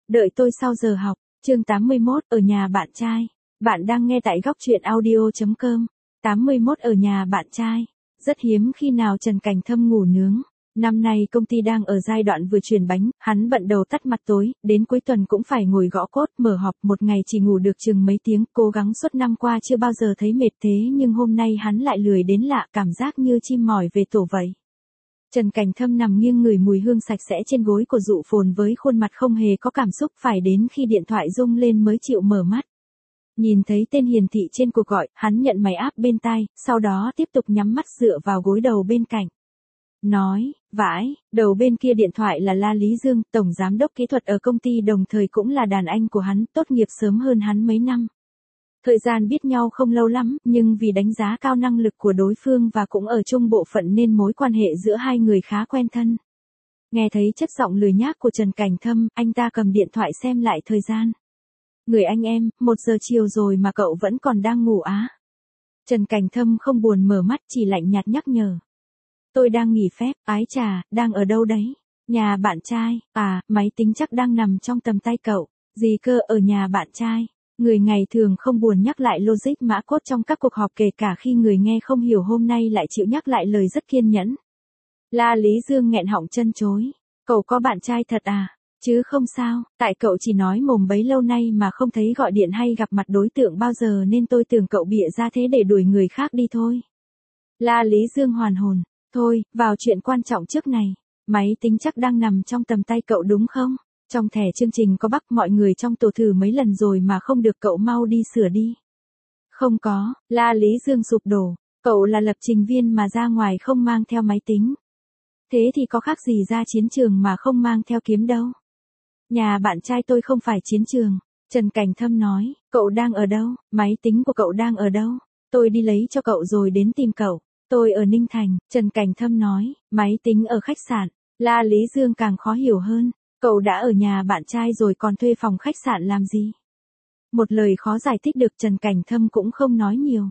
Đợi tôi sau giờ học, chương 81 ở nhà bạn trai. Bạn đang nghe tại góc truyện audio.com. 81 ở nhà bạn trai. Rất hiếm khi nào Trần Cảnh Thâm ngủ nướng. Năm nay công ty đang ở giai đoạn vừa chuyển bánh, hắn bận đầu tắt mặt tối, đến cuối tuần cũng phải ngồi gõ cốt, mở họp, một ngày chỉ ngủ được chừng mấy tiếng, cố gắng suốt năm qua chưa bao giờ thấy mệt thế nhưng hôm nay hắn lại lười đến lạ, cảm giác như chim mỏi về tổ vậy. Trần Cảnh Thâm nằm nghiêng người mùi hương sạch sẽ trên gối của Dụ Phồn với khuôn mặt không hề có cảm xúc, phải đến khi điện thoại rung lên mới chịu mở mắt. Nhìn thấy tên hiển thị trên cuộc gọi, hắn nhận máy áp bên tai, sau đó tiếp tục nhắm mắt dựa vào gối đầu bên cạnh. Nói, vãi, đầu bên kia điện thoại là La Lý Dương, tổng giám đốc kỹ thuật ở công ty đồng thời cũng là đàn anh của hắn, tốt nghiệp sớm hơn hắn mấy năm. Thời gian biết nhau không lâu lắm, nhưng vì đánh giá cao năng lực của đối phương và cũng ở chung bộ phận nên mối quan hệ giữa hai người khá quen thân. Nghe thấy chất giọng lười nhác của Trần Cảnh Thâm, anh ta cầm điện thoại xem lại thời gian. Người anh em, 1 giờ chiều rồi mà cậu vẫn còn đang ngủ á. Trần Cảnh Thâm không buồn mở mắt, chỉ lạnh nhạt nhắc nhở. Tôi đang nghỉ phép, ái chà, đang ở đâu đấy? Nhà bạn trai, à, máy tính chắc đang nằm trong tầm tay cậu. Gì cơ, ở nhà bạn trai? Người ngày thường không buồn nhắc lại logic mã code trong các cuộc họp, kể cả khi người nghe không hiểu, hôm nay lại chịu nhắc lại lời rất kiên nhẫn. La Lý Dương nghẹn họng chân chối. Cậu có bạn trai thật à? Chứ không sao, tại cậu chỉ nói mồm bấy lâu nay mà không thấy gọi điện hay gặp mặt đối tượng bao giờ nên tôi tưởng cậu bịa ra thế để đuổi người khác đi thôi. La Lý Dương hoàn hồn. Thôi, vào chuyện quan trọng trước này. Máy tính chắc đang nằm trong tầm tay cậu đúng không? Trong thẻ chương trình có bắc, mọi người trong tổ thử mấy lần rồi mà không được, cậu mau đi sửa đi. Không có, La Lý Dương sụp đổ. Cậu là lập trình viên mà ra ngoài không mang theo máy tính. Thế thì có khác gì ra chiến trường mà không mang theo kiếm đâu. Nhà bạn trai tôi không phải chiến trường. Trần Cảnh Thâm nói, cậu đang ở đâu? Máy tính của cậu đang ở đâu? Tôi đi lấy cho cậu rồi đến tìm cậu. Tôi ở Ninh Thành, Trần Cảnh Thâm nói, máy tính ở khách sạn. La Lý Dương càng khó hiểu hơn, cậu đã ở nhà bạn trai rồi còn thuê phòng khách sạn làm gì? Một lời khó giải thích được, Trần Cảnh Thâm cũng không nói nhiều.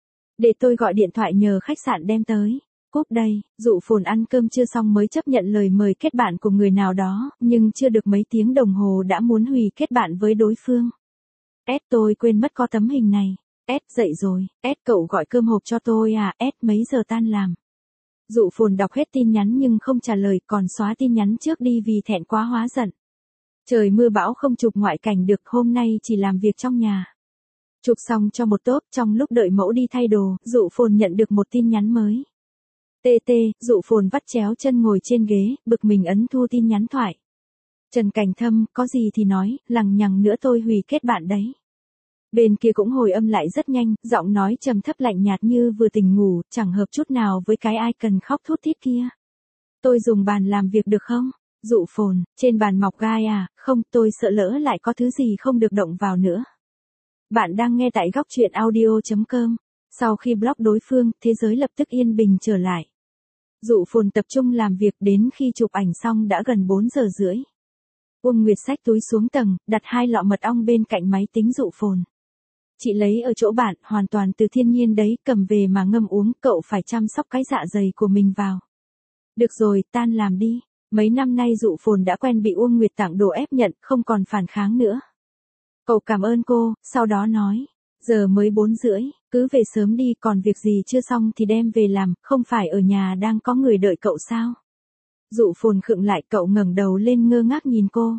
Để tôi gọi điện thoại nhờ khách sạn đem tới. Cúp đây, Dụ Phồn ăn cơm chưa xong mới chấp nhận lời mời kết bạn của người nào đó, nhưng chưa được mấy tiếng đồng hồ đã muốn hủy kết bạn với đối phương. Tôi quên mất có tấm hình này. Dậy rồi, cậu gọi cơm hộp cho tôi à, mấy giờ tan làm? Dụ Phồn đọc hết tin nhắn nhưng không trả lời, còn xóa tin nhắn trước đi vì thẹn quá hóa giận. Trời mưa bão không chụp ngoại cảnh được, hôm nay chỉ làm việc trong nhà. Chụp xong cho một tốp, trong lúc đợi mẫu đi thay đồ, Dụ Phồn nhận được một tin nhắn mới. Dụ Phồn vắt chéo chân ngồi trên ghế, bực mình ấn thu tin nhắn thoại. Trần Cảnh Thâm, có gì thì nói, lằng nhằng nữa tôi hủy kết bạn đấy. Bên kia cũng hồi âm lại rất nhanh, giọng nói trầm thấp lạnh nhạt như vừa tỉnh ngủ, chẳng hợp chút nào với cái ai cần khóc thút thít kia. Tôi dùng bàn làm việc được không? Dụ Phồn, trên bàn mọc gai à? Không, tôi sợ lỡ lại có thứ gì không được động vào nữa. Bạn đang nghe tại góc truyện audio.com. Sau khi block đối phương, thế giới lập tức yên bình trở lại. Dụ Phồn tập trung làm việc, đến khi chụp ảnh xong đã gần 4 giờ rưỡi. Uông Nguyệt xách túi xuống tầng, đặt 2 lọ mật ong bên cạnh máy tính Dụ Phồn. Chị lấy ở chỗ bạn, hoàn toàn từ thiên nhiên đấy, cầm về mà ngâm uống, cậu phải chăm sóc cái dạ dày của mình vào. Được rồi, tan làm đi. Mấy năm nay Dụ Phồn đã quen bị Uông Nguyệt tặng đồ ép nhận, không còn phản kháng nữa. Cậu cảm ơn cô, sau đó nói. Giờ mới 4 rưỡi, cứ về sớm đi, còn việc gì chưa xong thì đem về làm, không phải ở nhà đang có người đợi cậu sao? Dụ Phồn khựng lại, cậu ngẩng đầu lên ngơ ngác nhìn cô.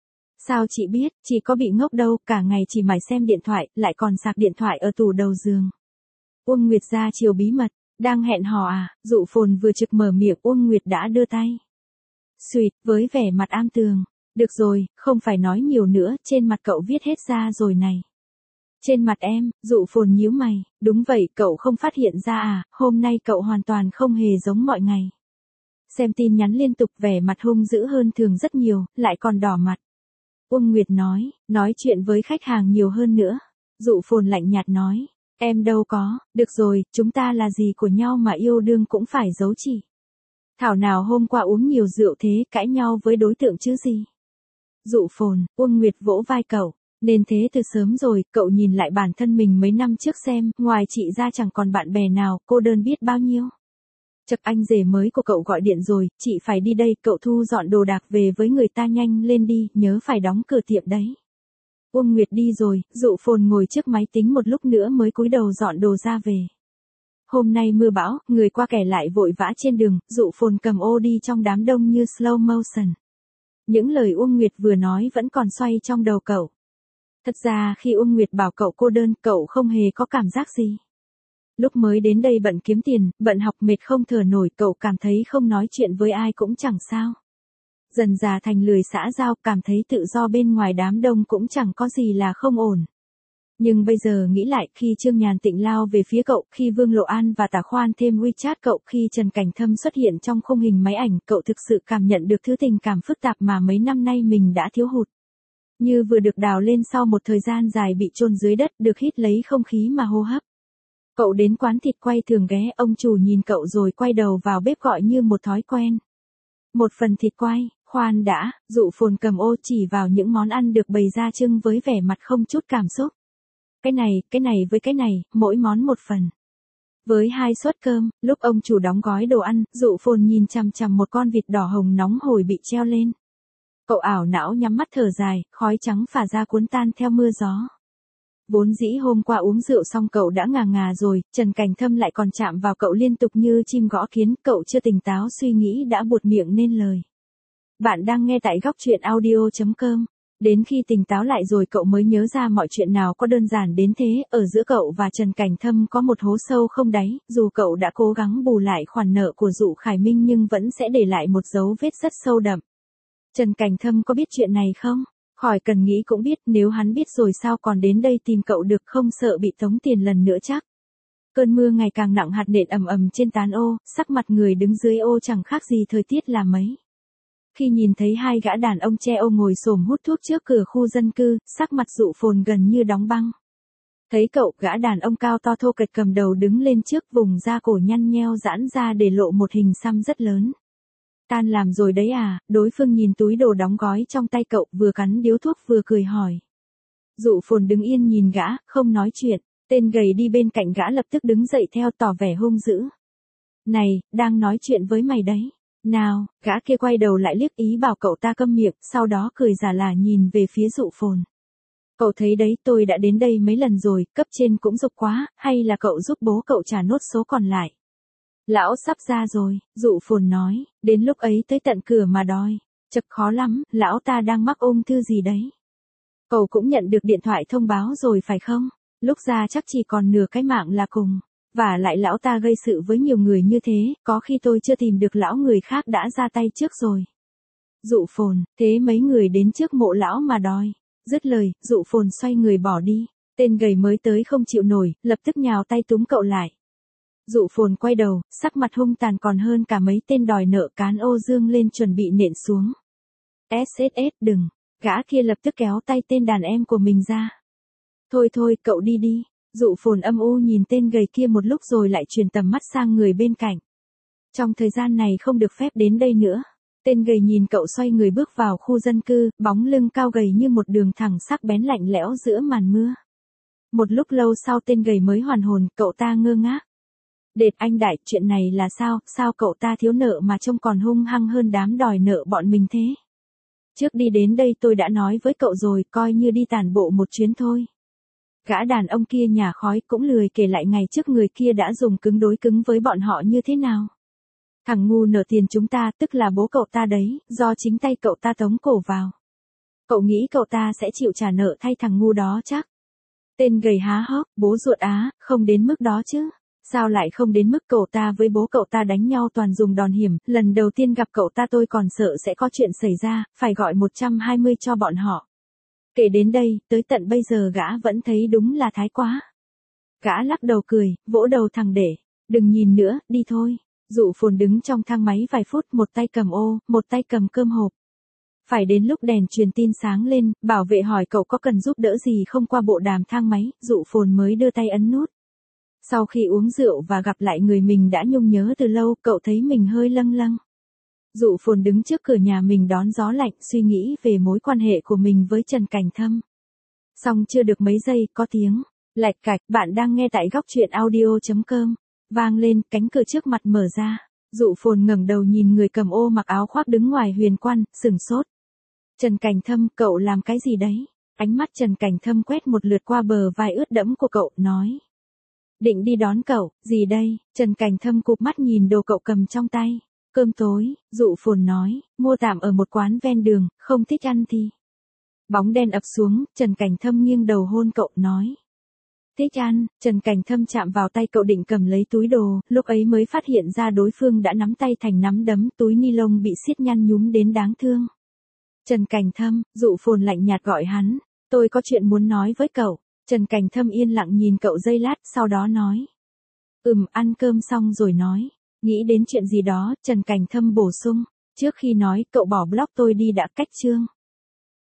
Sao chị biết, chị có bị ngốc đâu, cả ngày chỉ mải xem điện thoại, lại còn sạc điện thoại ở tủ đầu giường. Uông Nguyệt ra chiều bí mật, đang hẹn hò à? Dụ Phồn vừa trực mở miệng, Uông Nguyệt đã đưa tay. Xuyệt, với vẻ mặt am tường. Được rồi, không phải nói nhiều nữa, trên mặt cậu viết hết ra rồi này. Trên mặt em, Dụ Phồn nhíu mày, đúng vậy, cậu không phát hiện ra à, hôm nay cậu hoàn toàn không hề giống mọi ngày. Xem tin nhắn liên tục, vẻ mặt hung dữ hơn thường rất nhiều, lại còn đỏ mặt. Uông Nguyệt nói chuyện với khách hàng nhiều hơn nữa. Dụ Phồn lạnh nhạt nói, em đâu có, được rồi, chúng ta là gì của nhau mà yêu đương cũng phải giấu chỉ. Thảo nào hôm qua uống nhiều rượu thế, cãi nhau với đối tượng chứ gì. Dụ Phồn, Uông Nguyệt vỗ vai cậu, nên thế từ sớm rồi, cậu nhìn lại bản thân mình mấy năm trước xem, ngoài chị ra chẳng còn bạn bè nào, cô đơn biết bao nhiêu. Chậc anh rể mới của cậu gọi điện rồi, chị phải đi đây, cậu thu dọn đồ đạc về với người ta nhanh lên đi, nhớ phải đóng cửa tiệm đấy. Uông Nguyệt đi rồi, Dụ Phồn ngồi trước máy tính một lúc nữa mới cúi đầu dọn đồ ra về. Hôm nay mưa bão, người qua kẻ lại vội vã trên đường, Dụ Phồn cầm ô đi trong đám đông như slow motion. Những lời Uông Nguyệt vừa nói vẫn còn xoay trong đầu cậu. Thật ra khi Uông Nguyệt bảo cậu cô đơn, cậu không hề có cảm giác gì. Lúc mới đến đây bận kiếm tiền, bận học mệt không thở nổi, cậu cảm thấy không nói chuyện với ai cũng chẳng sao. Dần già thành lười xã giao, cảm thấy tự do bên ngoài đám đông cũng chẳng có gì là không ổn. Nhưng bây giờ nghĩ lại, khi Trương Nhàn Tịnh lao về phía cậu, khi Vương Lộ An và Tả Khoan thêm WeChat cậu, khi Trần Cảnh Thâm xuất hiện trong khung hình máy ảnh, cậu thực sự cảm nhận được thứ tình cảm phức tạp mà mấy năm nay mình đã thiếu hụt. Như vừa được đào lên sau một thời gian dài bị chôn dưới đất, được hít lấy không khí mà hô hấp. Cậu đến quán thịt quay thường ghé, ông chủ nhìn cậu rồi quay đầu vào bếp gọi như một thói quen. Một phần thịt quay, khoan đã, Dụ Phồn cầm ô chỉ vào những món ăn được bày ra trưng với vẻ mặt không chút cảm xúc. Cái này với cái này, mỗi món một phần. Với 2 suất cơm, lúc ông chủ đóng gói đồ ăn, Dụ Phồn nhìn chằm chằm một con vịt đỏ hồng nóng hổi bị treo lên. Cậu ảo não nhắm mắt thở dài, khói trắng phả ra cuốn tan theo mưa gió. Vốn dĩ hôm qua uống rượu xong cậu đã ngà ngà rồi, Trần Cảnh Thâm lại còn chạm vào cậu liên tục như chim gõ kiến, cậu chưa tỉnh táo suy nghĩ đã buột miệng nên lời. Bạn đang nghe tại góc truyện audio.com. Đến khi tỉnh táo lại rồi cậu mới nhớ ra mọi chuyện nào có đơn giản đến thế, ở giữa cậu và Trần Cảnh Thâm có một hố sâu không đáy, dù cậu đã cố gắng bù lại khoản nợ của Dụ Khải Minh nhưng vẫn sẽ để lại một dấu vết rất sâu đậm. Trần Cảnh Thâm có biết chuyện này không? Khỏi cần nghĩ cũng biết, nếu hắn biết rồi sao còn đến đây tìm cậu được, không sợ bị tống tiền lần nữa chắc. Cơn mưa ngày càng nặng, hạt nện ầm ầm trên tán ô, sắc mặt người đứng dưới ô chẳng khác gì thời tiết là mấy. Khi nhìn thấy 2 gã đàn ông che ô ngồi xổm hút thuốc trước cửa khu dân cư, sắc mặt Dụ Phồn gần như đóng băng. Thấy cậu, gã đàn ông cao to thô kệch cầm đầu đứng lên trước, vùng da cổ nhăn nheo giãn ra để lộ một hình xăm rất lớn. Tan làm rồi đấy à? Đối phương nhìn túi đồ đóng gói trong tay cậu, vừa cắn điếu thuốc vừa cười hỏi. Dụ Phồn đứng yên nhìn gã, không nói chuyện. Tên gầy đi bên cạnh gã lập tức đứng dậy theo, tỏ vẻ hung dữ. Này, đang nói chuyện với mày đấy. Nào, gã kia quay đầu lại liếc ý bảo cậu ta câm miệng, sau đó cười giả lả nhìn về phía Dụ Phồn. Cậu thấy đấy, tôi đã đến đây mấy lần rồi, cấp trên cũng giục quá, hay là cậu giúp bố cậu trả nốt số còn lại. Lão sắp ra rồi, Dụ Phồn nói, đến lúc ấy tới tận cửa mà đòi. Chật khó lắm, lão ta đang mắc ung thư gì đấy. Cậu cũng nhận được điện thoại thông báo rồi phải không? Lúc ra chắc chỉ còn nửa cái mạng là cùng. Và lại lão ta gây sự với nhiều người như thế, có khi tôi chưa tìm được lão người khác đã ra tay trước rồi. Dụ Phồn, thế mấy người đến trước mộ lão mà đòi. Dứt lời, Dụ Phồn xoay người bỏ đi. Tên gầy mới tới không chịu nổi, lập tức nhào tay túm cậu lại. Dụ Phồn quay đầu, sắc mặt hung tàn còn hơn cả mấy tên đòi nợ, cán ô dương lên chuẩn bị nện xuống. SSS đừng, gã kia lập tức kéo tay tên đàn em của mình ra. Thôi thôi, cậu đi đi. Dụ Phồn âm u nhìn tên gầy kia một lúc rồi lại chuyển tầm mắt sang người bên cạnh. Trong thời gian này không được phép đến đây nữa. Tên gầy nhìn cậu xoay người bước vào khu dân cư, bóng lưng cao gầy như một đường thẳng sắc bén lạnh lẽo giữa màn mưa. Một lúc lâu sau tên gầy mới hoàn hồn, cậu ta ngơ ngác. Đệt anh đại, chuyện này là sao cậu ta thiếu nợ mà trông còn hung hăng hơn đám đòi nợ bọn mình thế? Trước đi đến đây tôi đã nói với cậu rồi, coi như đi tản bộ một chuyến thôi. Gã đàn ông kia nhả khói cũng lười kể lại ngày trước người kia đã dùng cứng đối cứng với bọn họ như thế nào. Thằng ngu nợ tiền chúng ta, tức là bố cậu ta đấy, do chính tay cậu ta tống cổ vào. Cậu nghĩ cậu ta sẽ chịu trả nợ thay thằng ngu đó chắc? Tên gầy há hốc, bố ruột á, không đến mức đó chứ. Sao lại không đến mức cậu ta với bố cậu ta đánh nhau toàn dùng đòn hiểm, lần đầu tiên gặp cậu ta tôi còn sợ sẽ có chuyện xảy ra, phải gọi 120 cho bọn họ. Kể đến đây, tới tận bây giờ gã vẫn thấy đúng là thái quá. Gã lắc đầu cười, vỗ đầu thằng để, đừng nhìn nữa, đi thôi. Dụ Phồn đứng trong thang máy vài phút, một tay cầm ô, một tay cầm cơm hộp. Phải đến lúc đèn truyền tin sáng lên, bảo vệ hỏi cậu có cần giúp đỡ gì không qua bộ đàm thang máy, Dụ Phồn mới đưa tay ấn nút. Sau khi uống rượu và gặp lại người mình đã nhung nhớ từ lâu, cậu thấy mình hơi lâng lâng. Dụ Phồn đứng trước cửa nhà mình đón gió lạnh, suy nghĩ về mối quan hệ của mình với Trần Cảnh Thâm. Xong chưa được mấy giây, có tiếng lạch cạch, bạn đang nghe tại góc truyện audio.com. Vang lên, cánh cửa trước mặt mở ra. Dụ Phồn ngẩng đầu nhìn người cầm ô mặc áo khoác đứng ngoài huyền quan, sửng sốt. Trần Cảnh Thâm, cậu làm cái gì đấy? Ánh mắt Trần Cảnh Thâm quét một lượt qua bờ vai ướt đẫm của cậu, nói. Định đi đón cậu, gì đây? Trần Cảnh Thâm cụp mắt nhìn đồ cậu cầm trong tay. Cơm tối, Dụ Phồn nói, mua tạm ở một quán ven đường, không thích ăn thì. Bóng đen ập xuống, Trần Cảnh Thâm nghiêng đầu hôn cậu, nói. Thích ăn. Trần Cảnh Thâm chạm vào tay cậu định cầm lấy túi đồ, lúc ấy mới phát hiện ra đối phương đã nắm tay thành nắm đấm, túi ni lông bị siết nhăn nhúm đến đáng thương. Trần Cảnh Thâm, Dụ Phồn lạnh nhạt gọi hắn, tôi có chuyện muốn nói với cậu. Trần Cảnh Thâm yên lặng nhìn cậu giây lát, sau đó nói. Ăn cơm xong rồi nói. Nghĩ đến chuyện gì đó, Trần Cảnh Thâm bổ sung. Trước khi nói, cậu bỏ block tôi đi đã, cách chương.